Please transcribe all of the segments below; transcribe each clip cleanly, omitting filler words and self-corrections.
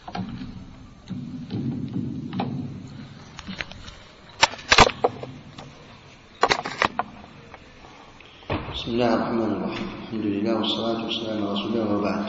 بسم الله الرحمن الرحيم. الحمد لله والصلاة والسلام على رسول الله وبعد.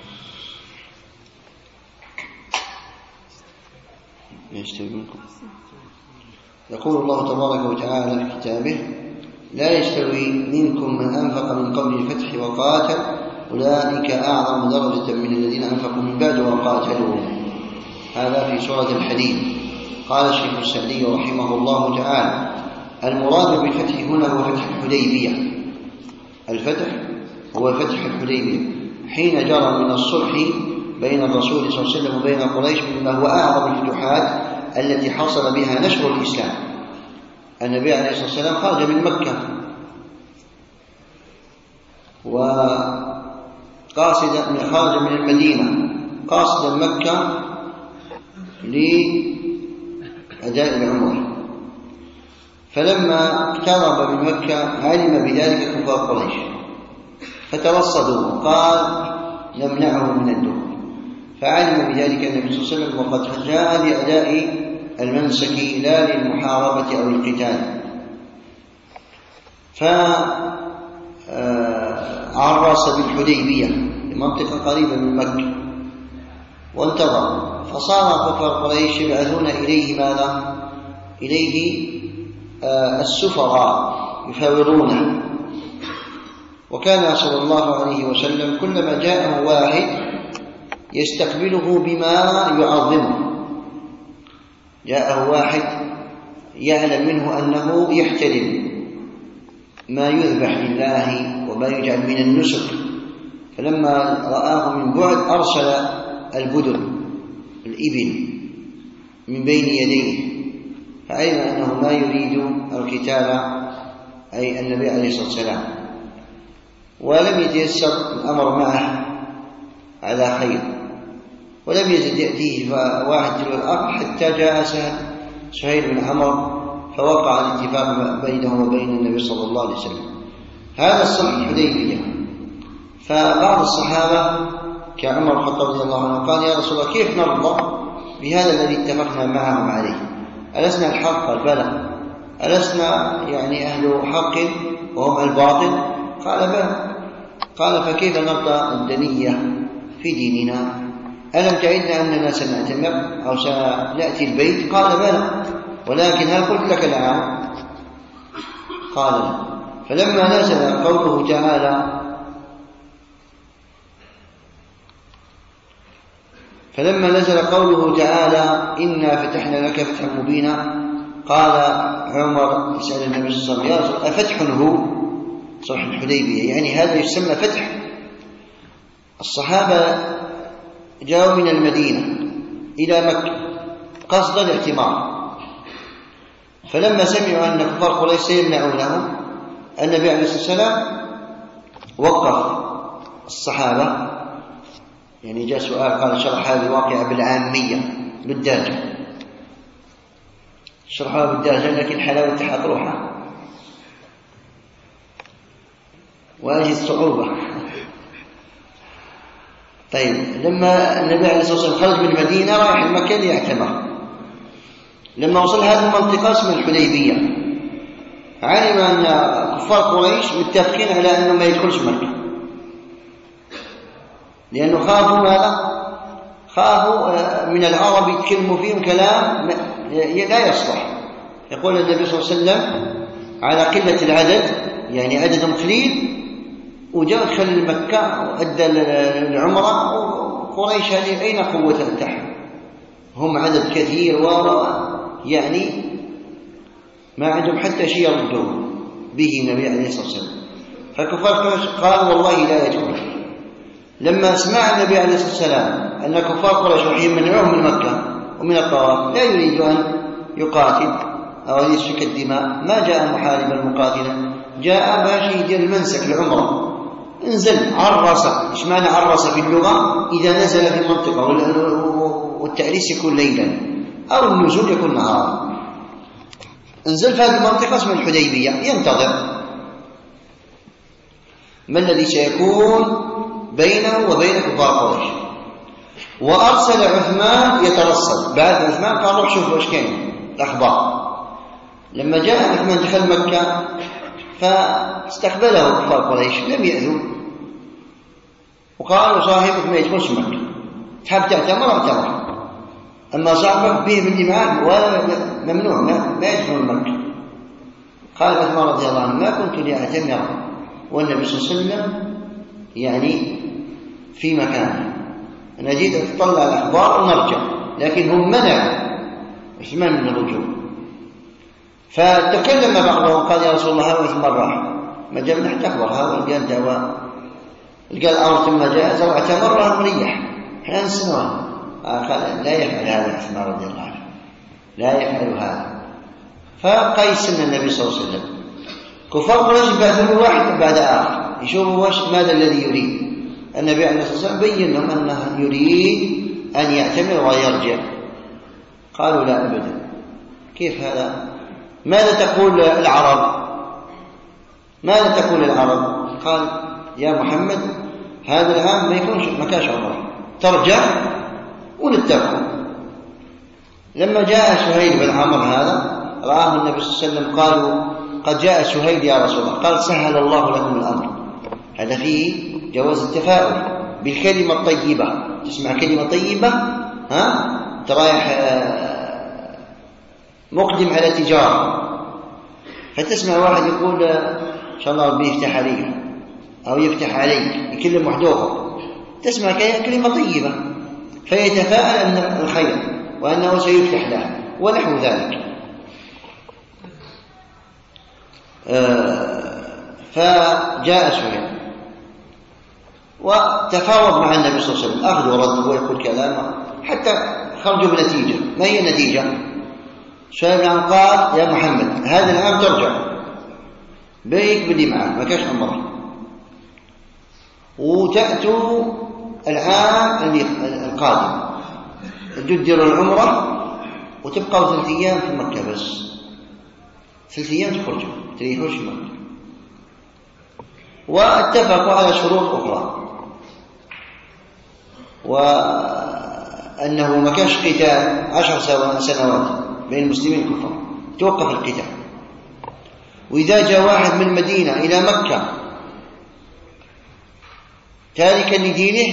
يقول الله تبارك وتعالى في كتابه: لا يستوي منكم من أنفق من قبل الفتح وقاتل أولئك أعظم درجة من الذين أنفقوا من بعد وقاتلوا. هذا في سورة الحديد. قال الشيخ السعدي رحمه الله تعالى: المراد بالفتح هنا هو فتح الحديبية. الفتح هو فتح الحديبية حين جرى من الصلح بين الرسول صلى الله عليه وسلم وبين قريش، مما هو أعظم الفتوحات التي حصل بها نشر الإسلام. النبي عليه الصلاة والسلام خرج من مكة خرج من المدينة قاصدا مكة لأداء العمرة، فلما اقترب من مكة علم بذلك كفار قريش فترصدوا وقال نمنعه من الدخول، فعلم بذلك النبي صلى الله عليه وسلم وقد جاء لأداء المنسك لا للمحاربة أو القتال، فعرس بالحديبية منطقة قريبة من مكة وانتظر، فصار كفار قريش يبعثون إليه ماذا؟ إليه السفراء يفاوضونه. وكان صلى الله عليه وسلم كلما جاءه واحد يستقبله بما يعظمه. جاءه واحد يعلم منه أنه يحترم ما يذبح لله وما يجعل من النسك، فلما رآه من بعد أرسل البدن الإبل من بين يديه، فعلم أنه ما يريد القتال، أي النبي عليه الصلاة والسلام، ولم يتيسر الأمر معه على خير، ولم يزد يأتيه واحد تلو الآخر حتى جاء سهيل بن عمرو فوقع الاتفاق بينه وبين النبي صلى الله عليه وسلم. هذا الصلح الحديبية. فبعض الصحابة كعمر بن الخطاب رضي الله عنه قال: يا رسول الله كيف نرضى بهذا الذي اتفقنا معهم عليه؟ ألسنا الحق؟ قال: بلى. ألسنا يعني أهل حق وهم الباطل؟ قال: بلى. قال: فكيف نرضى الدنية في ديننا؟ ألم تعدنا أننا سنعتمر أو سنأتي البيت؟ قال: بلى، ولكن هل قلت لك الآن؟ قال: لا. فلما نزل قوله تعالى إنا فتحنا لك فتحا مبينا، قال عمر يسأل النبي صلى الله عليه وسلم: يا رسول الله أفتح هو؟ صلح الحديبية يعني هذا يسمى فتح. الصحابة جاءوا من المدينة إلى مكة قصد الاعتمار، فلما سمعوا أن كفار قريش سيمنعونهم النبي عليه الصلاة والسلام وقف الصحابة. يعني جاء سؤال قال: شرح هذه الواقعة بالعامية بالدارجة، شرحها بالدارجة لكن حلاوة تحت روحها وأجد صعوبة. طيب، لما النبي عليه الصلاة والسلام خرج من المدينة رايح المكان ليعتمر، لما وصل هذه المنطقة اسمها الحديبية علم أن كفار قريش متفقين على أنه ما يدخلش مكة، لأنه خافوا ماذا؟ خافوا من العرب يتكلموا فيهم كلام لا يصلح. يقول النبي صلى الله عليه وسلم: على قلة العدد، يعني عددهم قليل، وجاء دخل مكة وأدى العمرة، وقريش هذه أين قوة تحت؟ هم عدد كثير يعني ما عندهم حتى شيء يردون به النبي عليه الصلاة والسلام. فكفار قريش قالوا: والله لا يدخل. لما سمع النبي عليه الصلاة والسلام أن كفار قريش راح يمنعوهم من مكة ومن الطواف، لا يريد أن يقاتل أو أن يسفك الدماء، ما جاء محاربا مقاتلا، جاء باشي يدير المنسك العمرة، انزل عرس. ايش معنى عرس في اللغة؟ إذا نزل في المنطقة، والتعريس يكون ليلا أو النزول يكون نهارا. انزل في هذه المنطقة اسمها الحديبية ينتظر ما الذي سيكون بينه وبين كفار قريش. وأرسل عثمان يترصد. بعد عثمان قال روح شوفوا إيش كان الأخبار. لما جاء عثمان دخل مكة فاستقبله كفار قريش لم يأذوا، وقالوا صاحبك ما يدخلش مكة، تحب تعتمر اعتمر، أما صاحبك به باللي معه ولا ممنوع ما يدخل مكة. قال عثمان رضي الله عنه ما كنت لأعتمر والنبي صلى الله عليه وسلم يعني في مكانه، أنا جيت أتطلع الأخبار ونرجع، لكن هم منعوا عثمان من الرجوع. فتكلم بعضهم قال يا رسول الله هذا عثمان راح ما جاء من تخبر هذا قال دواء قال أمر ثم جاء زرع اعتمر مريح حين سنوات. قال لا يفعل هذا عثمان رضي الله عنه، لا يفعل هذا. فقيس النبي صلى الله عليه وسلم كفار قريش بعثوا واحد بعد آخر يشوفوا ماذا الذي يريد. النبي عليه الصلاة والسلام بين لهم أنه يريد أن يعتمر ويرجع. قالوا لا أبدا، كيف هذا؟ ماذا تقول العرب؟ ماذا تقول العرب؟ قال يا محمد هذا العام ما كانش عمره، ترجع ونتفق. لما جاء سهيل بن عمرو هذا رآه النبي صلى الله عليه وسلم قالوا قد جاء سهيل يا رسول الله، قال سهل الله لكم الأمر. هذا فيه جواز التفاؤل بالكلمة الطيبة. تسمع كلمة طيبة ترايح مقدم على تجارة، فتسمع واحد يقول إن شاء الله ربي يفتح عليك أو يفتح عليك يكلم محدوثة، تسمع كلمة طيبة فيتفاءل أن الخير وأنه سيفتح له ونحو ذلك. فجاء سهيل وتفاوض مع النبي صلى الله عليه وسلم، أخذ ورد ويقول كلامه حتى خرجوا بنتيجة. ما هي النتيجة؟ سهيل قال يا محمد هذا العام ترجع بيك باللي معك ما كاش عمره، وتأتوا العام القادم تديروا العمرة وتبقوا 3 أيام في مكة، بس 3 أيام تخرجوا تريحوش مكة. واتفقوا على شروط أخرى، وأنه ما كانش قتال 10 سنوات بين المسلمين الكفار، توقف القتال. وإذا جاء واحد من المدينة إلى مكة تاركا لدينه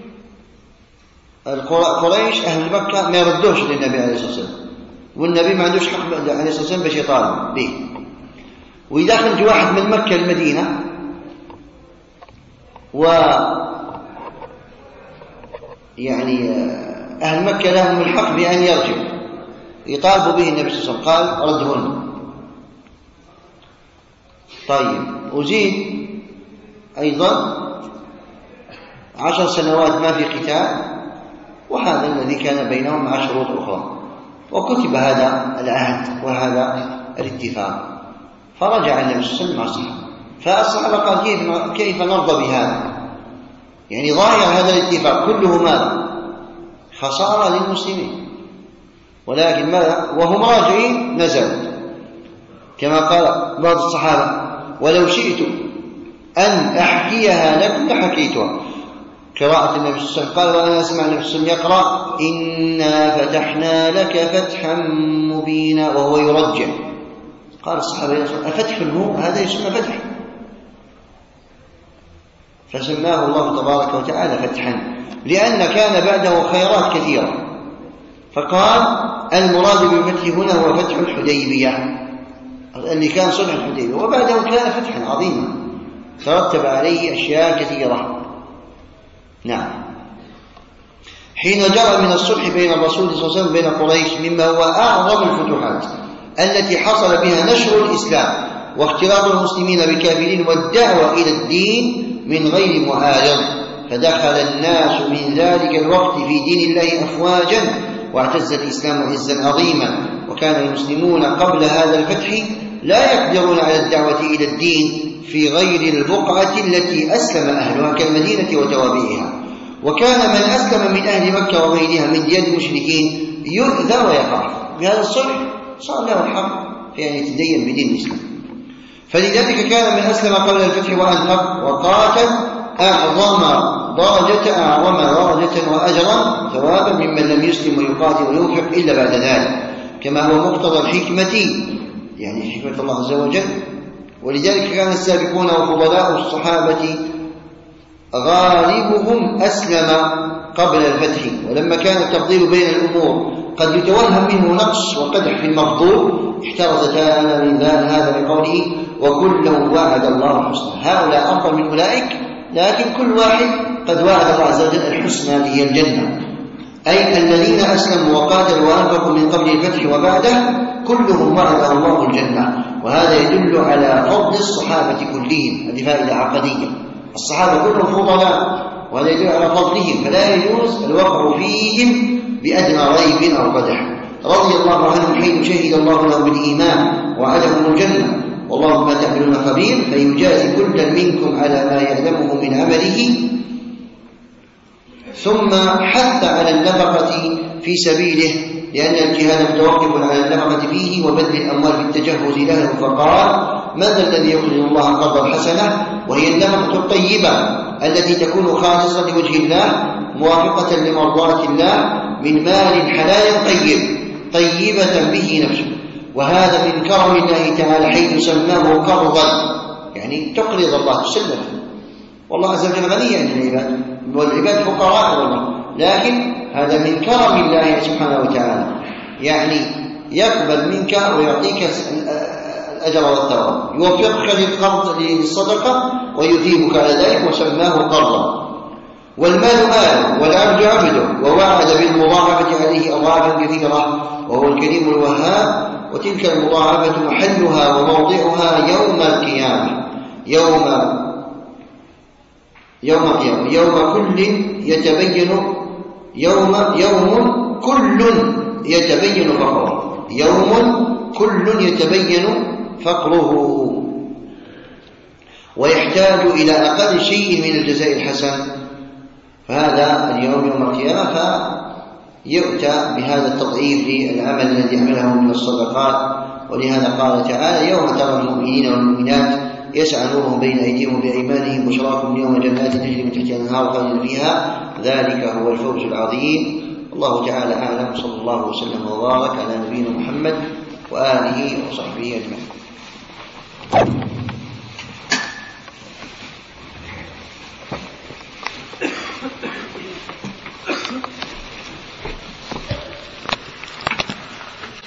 قريش أهل مكة ما يردوش للنبي عليه الصلاة والسلام، والنبي ما عندوش حق عليه الصلاة والسلام باش يطالب به. وإذا خرج واحد من مكة المدينة يعني أهل مكة لهم الحق بأن يرجع يطالبوا به النبي صلى الله عليه وسلم، قال ردهن. طيب وزيد أيضا 10 سنوات ما في قتال، وهذا الذي كان بينهم مع شروط أخرى. وكتب هذا العهد وهذا الاتفاق، فرجع النبي صلى الله عليه وسلم مع الصحابة. فالصحابة قال كيف نرضى بهذا؟ يعني ظاهر هذا الاتفاق كله ماذا؟ خسارة للمسلمين. ولكن ماذا؟ وهم راجعين نزلوا كما قال بعض الصحابة ولو شئت أن أحكيها لكم لحكيتها. قراءة النبي صلى الله عليه وسلم قال وأنا أسمع النبي صلى الله عليه وسلم يقرأ إنا فتحنا لك فتحا مبينا وهو يرجع. قال الصحابة أفتح هو هذا يسمى فتح؟ فسماه الله تبارك وتعالى فتحا لأن كان بعده خيرات كثيرة. فقال المراد بالفتح هنا هو فتح الحديبية اللي كان صلح الحديبية، وبعده كان فتحا عظيما ترتب عليه أشياء كثيرة. نعم. حين جرى من الصلح بين الرسول صلى الله عليه وسلم بين قريش مما هو أعظم الفتوحات التي حصل بها نشر الإسلام واختلاط المسلمين بالكافرين والدعوة إلى الدين من غير معارض، فدخل الناس من ذلك الوقت في دين الله أفواجا واعتز الإسلام عزا عظيما. وكان المسلمون قبل هذا الفتح لا يقدرون على الدعوة إلى الدين في غير البقعة التي أسلم أهلها كالمدينة وتوابعها. وكان من أسلم من أهل مكة وغيرها من ديار المشركين يؤذى ويخاف. بهذا الصلح صار له الحق في أن يتدين بدين الإسلام. فلذلك كان من أسلم قبل الفتح وأنفق وقاتل أعظم درجة وأجرا ثوابا ممن لم يسلم ويقاتل وينفق إلا بعد ذلك، كما هو مقتضى الحكمة، يعني حكمة الله عز وجل. ولذلك كان السابقون وفضلاء الصحابة غالبهم أسلم قبل الفتح، ولما كان التفضيل بين الأمور قد يتوهم منه نقص وقدح في المفضول احترز تعالى من هذا بقوله وكلا وعد الله الحسنى. هؤلاء أفضل من أولئك، لكن كل واحد قد وعد الله عز وجل الحسنى هي الجنة، أي الذين أسلموا وقاتلوا وأنفقوا من قبل الفتح وبعده كلهم وعد الله الجنة. وهذا يدل على فضل الصحابة كلهم. هذه فائدة عقدية، الصحابة كلهم فضلاء، وهذا يدل على فضلهم، فلا يجوز الوقع فيهم بأدنى ريب أو قدح. رضي الله عنهم حين شهد الله لهم بالإيمان وعدهم الجنة، والله بما تعملون خبير، فيجازي كلا منكم على ما يعلمه من عمله. ثم حث على النفقة في سبيله، لأن الجهاد متوقف على النفقة فيه وبذل الأموال بالتجهز له، فقال ماذا الذي يقرض الله قرضا حسنة، وهي النفقة الطيبة التي تكون خالصة لوجه الله موافقة لمرضاة الله من مال حلال طيبة به نفسه. وهذا من كرم الله تعالى حيث سماه قرضا، يعني تقرض الله تسلف، والله عز وجل غني عن العباد والعباد فقراء والله، لكن هذا من كرم الله سبحانه وتعالى، يعني يقبل منك ويعطيك الأجر والثواب، يوفقك للقرض للصدقة ويثيبك على ذلك، وسماه قرضا. والمال ماله والعبد عبده، ووعد بالمضاعفة عليه أضعافا كثيرة، وهو الكريم الوهاب. وتلك المضاعفة محلها وموضعها يوم القيامة، يوم كل يتبين فقره، يوم كل يتبين فقره، ويحتاج إلى أقل شيء من الجزاء الحسن. فهذا اليوم يوم القيامة فيؤتى بهذا التضعيف للعمل الذي عمله من الصدقات. ولهذا قال تعالى يوم ترى المؤمنين والمؤمنات يسعى نورهم بين أيديهم وبأيمانهم بشراكم اليوم جنات تجري من تحتها الأنهار خالدين فيها، ذلك هو الفوز العظيم. الله تعالى أعلم، صلى الله وسلم وبارك على نبينا محمد وآله وصحبه أجمعين.